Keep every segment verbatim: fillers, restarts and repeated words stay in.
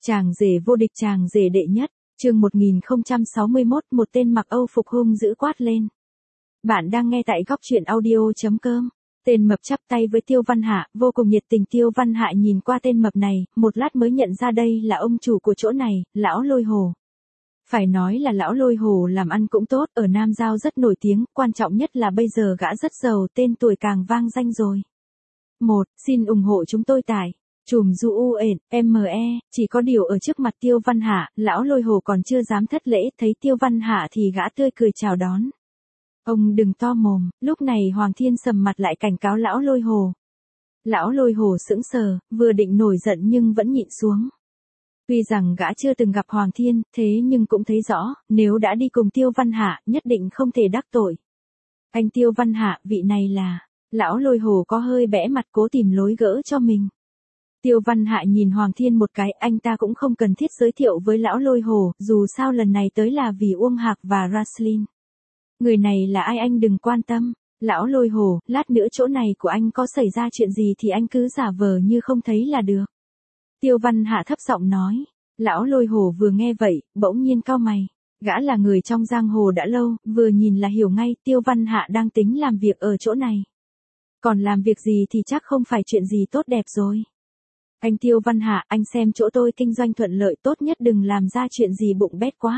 Chàng rể vô địch, chàng rể đệ nhất, chương một nghìn không trăm sáu mươi mốt, một tên mặc Âu phục hung dữ quát lên. Bạn đang nghe tại góc truyện audio.com. Tên mập chắp tay với Tiêu Văn Hạ, vô cùng nhiệt tình. Tiêu Văn Hạ nhìn qua tên mập này, một lát mới nhận ra đây là ông chủ của chỗ này, lão Lôi Hồ. Phải nói là lão Lôi Hồ làm ăn cũng tốt, ở Nam Giao rất nổi tiếng, quan trọng nhất là bây giờ gã rất giàu, tên tuổi càng vang danh rồi. một. Xin ủng hộ chúng tôi tại Chùm Du U ện, em e, chỉ có điều ở trước mặt Tiêu Văn Hạ, lão Lôi Hồ còn chưa dám thất lễ, thấy Tiêu Văn Hạ thì gã tươi cười chào đón. Ông đừng to mồm, lúc này Hoàng Thiên sầm mặt lại cảnh cáo lão Lôi Hồ. Lão Lôi Hồ sững sờ, vừa định nổi giận nhưng vẫn nhịn xuống. Tuy rằng gã chưa từng gặp Hoàng Thiên, thế nhưng cũng thấy rõ, nếu đã đi cùng Tiêu Văn Hạ, nhất định không thể đắc tội. Anh Tiêu Văn Hạ, vị này là... Lão Lôi Hồ có hơi bẽ mặt cố tìm lối gỡ cho mình. Tiêu Văn Hạ nhìn Hoàng Thiên một cái, anh ta cũng không cần thiết giới thiệu với lão Lôi Hồ, dù sao lần này tới là vì Uông Hạc và Raslin. Người này là ai anh đừng quan tâm. Lão Lôi Hồ, lát nữa chỗ này của anh có xảy ra chuyện gì thì anh cứ giả vờ như không thấy là được. Tiêu Văn Hạ thấp giọng nói. Lão Lôi Hồ vừa nghe vậy, bỗng nhiên cau mày. Gã là người trong giang hồ đã lâu, vừa nhìn là hiểu ngay Tiêu Văn Hạ đang tính làm việc ở chỗ này. Còn làm việc gì thì chắc không phải chuyện gì tốt đẹp rồi. Anh Tiêu Văn Hạ, anh xem chỗ tôi kinh doanh thuận lợi, tốt nhất đừng làm ra chuyện gì bụng bét quá.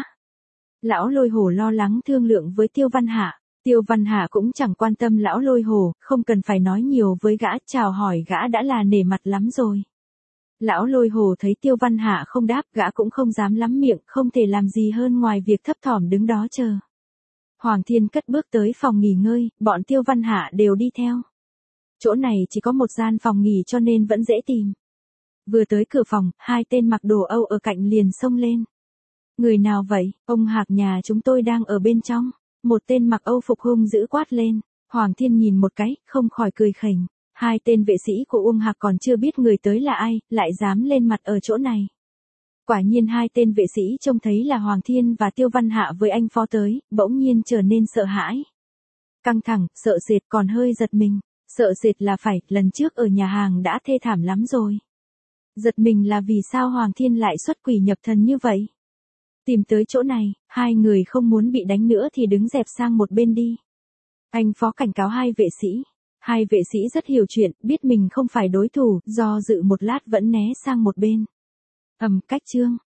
Lão Lôi Hồ lo lắng thương lượng với Tiêu Văn Hạ. Tiêu Văn Hạ cũng chẳng quan tâm lão Lôi Hồ, không cần phải nói nhiều với gã, chào hỏi gã đã là nể mặt lắm rồi. Lão Lôi Hồ thấy Tiêu Văn Hạ không đáp, gã cũng không dám lắm miệng, không thể làm gì hơn ngoài việc thấp thỏm đứng đó chờ. Hoàng Thiên cất bước tới phòng nghỉ ngơi, bọn Tiêu Văn Hạ đều đi theo. Chỗ này chỉ có một gian phòng nghỉ cho nên vẫn dễ tìm. Vừa tới cửa phòng, hai tên mặc đồ Âu ở cạnh liền xông lên. Người nào vậy? Ông Hạc nhà chúng tôi đang ở bên trong. Một tên mặc Âu phục hung dữ quát lên. Hoàng Thiên nhìn một cái, không khỏi cười khỉnh. Hai tên vệ sĩ của Uông Hạc còn chưa biết người tới là ai, lại dám lên mặt ở chỗ này. Quả nhiên hai tên vệ sĩ trông thấy là Hoàng Thiên và Tiêu Văn Hạ với anh phó tới, bỗng nhiên trở nên sợ hãi. Căng thẳng, sợ sệt, còn hơi giật mình. Sợ sệt là phải, lần trước ở nhà hàng đã thê thảm lắm rồi. Giật mình là vì sao Hoàng Thiên lại xuất quỷ nhập thần như vậy. Tìm tới chỗ này, hai người không muốn bị đánh nữa thì đứng dẹp sang một bên đi. Anh phó cảnh cáo hai vệ sĩ. Hai vệ sĩ rất hiểu chuyện, biết mình không phải đối thủ, do dự một lát vẫn né sang một bên. Ầm, cách chương,